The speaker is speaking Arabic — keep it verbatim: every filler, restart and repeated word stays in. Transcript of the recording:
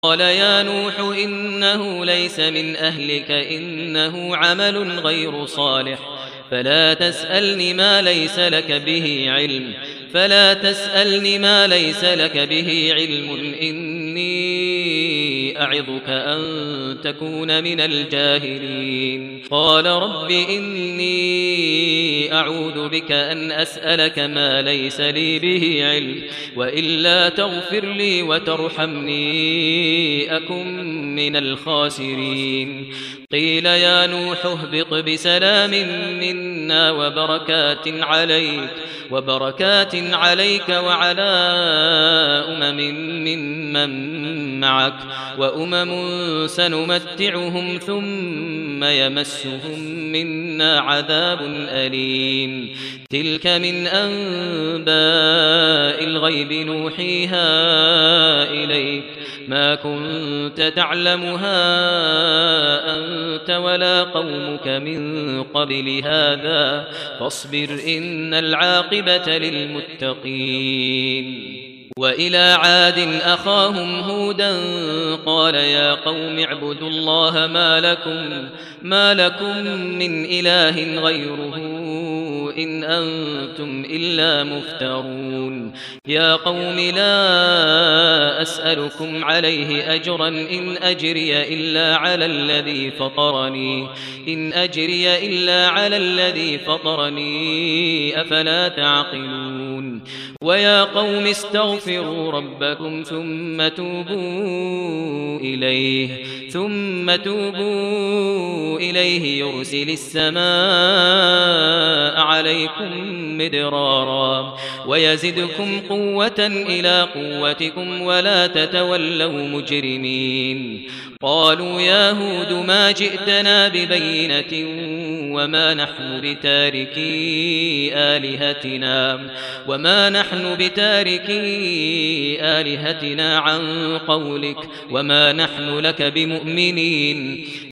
قال يا نوح إنه ليس من أهلك إنه عمل غير صالح فلا تسألني ما ليس لك به علم فلا تسألني ما ليس لك به علم إني أعظك أن تكون من الجاهلين قال رب إني أعوذ بك أن أسألك ما ليس لي به علم وإلا تغفر لي وترحمني أكن من الخاسرين قيل يا نوح اهبط بسلام منا وبركات عليك وبركات عليك وعلى أمم ممن معك وأمم سنمتعهم ثم يمسهم منا عذاب أليم تلك من أنباء الغيب نوحيها إليك ما كنت تعلمها أنت ولا قومك من قبل هذا فاصبر إن العاقبة للمتقين وإلى عاد أخاهم هودا قال يا قوم اعبدوا الله ما لكم, ما لكم من إله غيره إن أنتم إلا مفترون يا قوم لا أسألكم عليه أجرا إن أجري إلا على الذي فطرني إن أجري إلا على الذي فطرني أفلا تعقلون ويا قوم استغفروا ربكم ثم توبوا إليه ثم توبوا إليه يرسل السماء عليكم مدرارا ويزدكم قوة إلى قوتكم ولا تتولوا مجرمين قالوا يا هود ما جئتنا ببينة وما نحن بتاركي آلهتنا وما نحن بتاركي آلهتنا عن قولك وما نحن لك بمؤمنين